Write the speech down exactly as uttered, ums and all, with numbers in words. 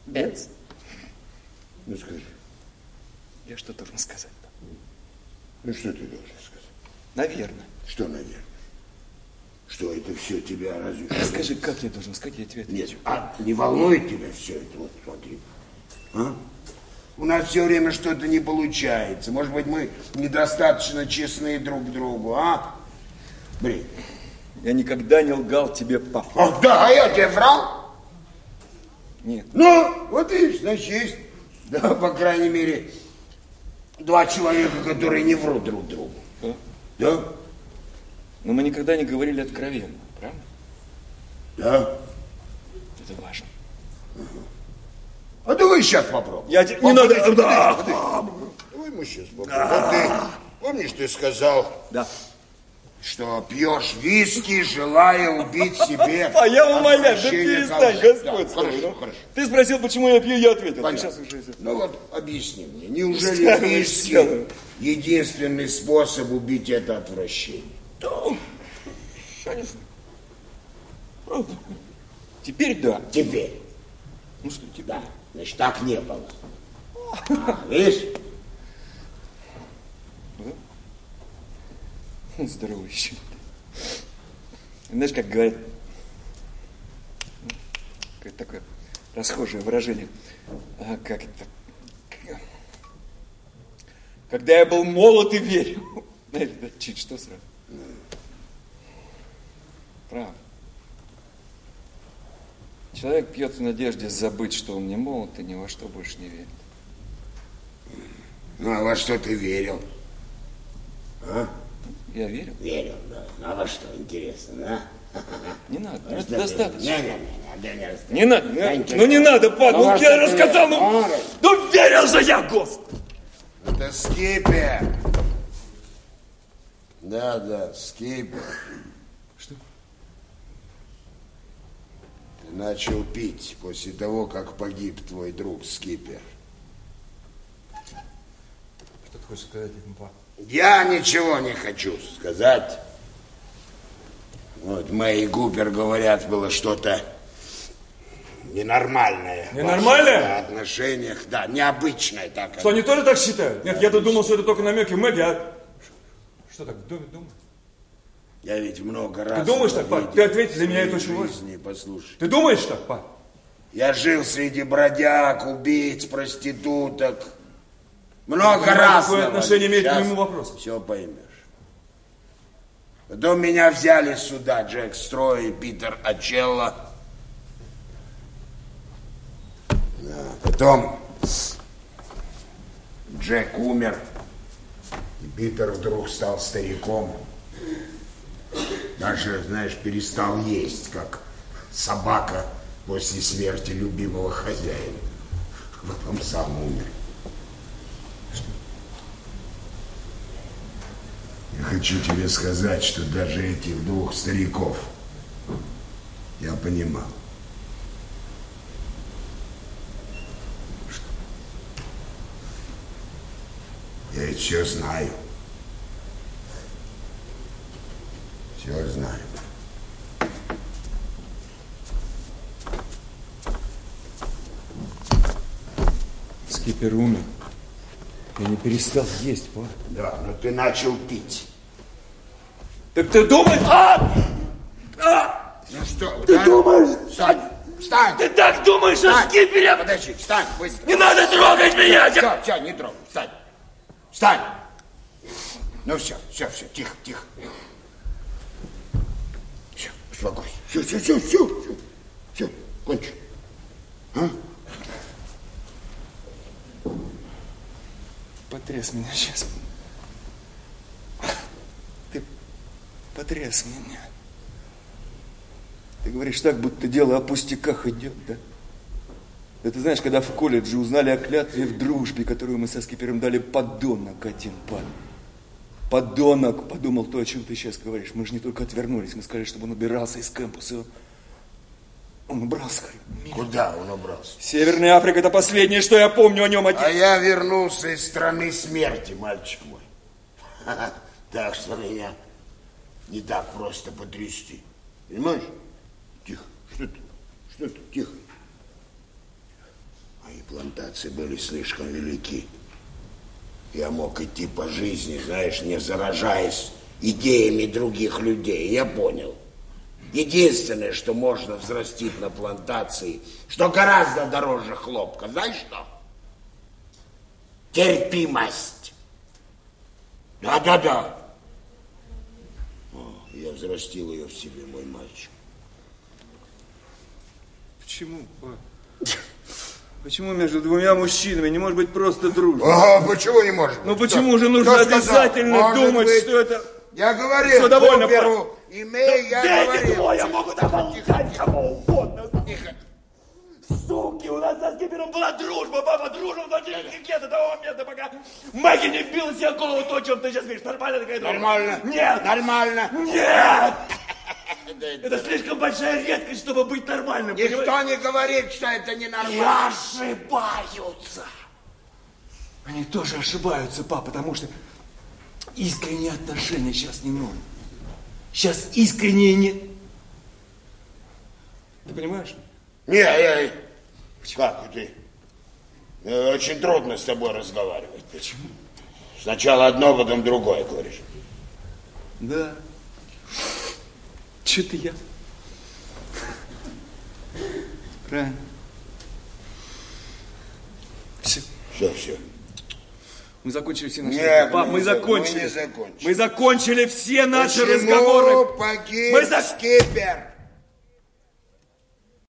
Бенц. Ну скажи. Я что должен сказать? Ну что ты должен сказать? Наверное. Что наверное? Что это все тебя разве что... Скажи, как я должен сказать, я тебе отвечу. Нет, а не волнует тебя все это? Вот смотри. А? У нас все время что-то не получается. Может быть, мы недостаточно честны друг к другу, а? Блин. Я никогда не лгал тебе, папа. Ах, да, а я тебе врал? Нет. Ну, вот видишь, значит, есть, да, по крайней мере, два человека, которые не врут друг другу. Да? Да? Но мы никогда не говорили откровенно, правда? Да. Это важно. Ага. А давай сейчас попробуем. Я тебе... Не надо... Подожди, да. подожди, подожди. Давай мы сейчас попробуем. Вот ты, помнишь, ты сказал... Да. Что пьешь виски, желая убить себе... А я умоляю, да перестань, Господь. Да, хорошо, хорошо. Ты спросил, почему я пью, я ответил. Понятно. Ты сейчас уже... Ну вот, объясни мне, неужели виски единственный способ убить это отвращение? Да, конечно. Правда. Теперь да. Теперь. Ну что, теперь? Да, значит, так не было. А, видишь? Здорово еще. Знаешь, как говорят, какое-то такое расхожее выражение. А, как это? Когда я был молод и верил. Знаешь, да, чуть что сразу. Правда. Человек пьет в надежде забыть, что он не молод и ни во что больше не верит. Ну, а во что ты верил? А? Я верил? Верил, да. А во что, интересно, да? Не надо, ну, это достаточно. Не, не, не, не, не, не надо, не, ну не надо, пап, ну я рассказал, ну, ну верил же я, Господи! Это скипер. Да, да, скипер. Что? Ты начал пить после того, как погиб твой друг Скипер. Что ты хочешь сказать этим, пап? Я ничего не хочу сказать. Вот Мэй и Гупер говорят, было что-то ненормальное. Ненормальное? В отношениях, да, необычное. Так. Что, они тоже так считают? Нет, я-то думал, что это только намеки Мэгги, а... Что так, думаешь? Я ведь много раз... Ты думаешь так, пап? Ты ответь, для меня это очень важно. Послушай. Ты думаешь так, пап? Я жил среди бродяг, убийц, проституток. Много раз. Какое отношение имеет к моему вопросу? Все поймешь. Потом меня взяли сюда Джек Строй и Питер Ачелло. Да. Потом Джек умер. И Питер вдруг стал стариком. Даже, знаешь, перестал есть, как собака после смерти любимого хозяина. Потом сам умер. Я хочу тебе сказать, что даже этих двух стариков я понимал. Что? Я ведь все знаю. Все знаю. Скипер умер. Я не перестал есть, пап. Да, но ты начал пить. Так ты думаешь... А! А! Ну что, ты да? думаешь... Встань, встань! Ты так думаешь о Скипере? Подожди, встань, быстро. Не надо трогать меня! Все, все, не трогай, встань. Встань! Ну все, все, все, тихо, тихо. Все, успокойся. Все, все, все, все, все, все, кончи. А? Потряс меня сейчас. Ты потряс меня. Ты говоришь так, будто дело о пустяках идет, да? Да ты знаешь, когда в колледже узнали о клятве в дружбе, которую мы со Скипером дали, подонок один, пан. Подонок, подумал то, о чем ты сейчас говоришь. Мы же не только отвернулись, мы сказали, чтобы он убирался из кампуса. Он убрался. Куда он убрался? Северная Африка — это последнее, что я помню о нем. А я вернулся из страны смерти, мальчик мой. Так что меня не так просто потрясти. Понимаешь? Тихо. Что ты? Что ты? Тихо. плантации были слишком велики. Я мог идти по жизни, знаешь, не заражаясь идеями других людей. Я понял. Единственное, что можно взрастить на плантации, что гораздо дороже хлопка, знаешь что? Терпимость. Да-да-да. Я взрастил ее в себе, мой мальчик. Почему, пап? Почему между двумя мужчинами не может быть просто дружба? Ага, почему не может быть? Ну почему же нужно обязательно думать, быть, что это... Я говорил, Все довольно, Куперу, имей, я говорил. Я могу доболтать кому угодно. Тихо. Суки, у нас с Купером была дружба, папа, дружба в двадцатых лет до того момента, пока Мэгги не вбила себе в голову то, о чем ты сейчас говоришь. Нормально такая дружба? Нормально. Нет. Нормально. Нет. Это слишком большая редкость, чтобы быть нормальным. Никто понимаешь? не говорит, что это И ненормально. ошибаются. Они тоже ошибаются, пап, потому что искренние отношения сейчас не норм. Сейчас искренние не... Ты понимаешь? Не, я... Как ты? Э, Очень трудно с тобой разговаривать. Почему? Сначала одно, потом другое говоришь. Да. Че ты я? Правильно. Все. Все, все. Мы закончили все наши Нет, разговоры. Пап, мы мы не за- закончили. мы не закончили. Мы закончили все наши Почему разговоры. погиб Мы за- скипер?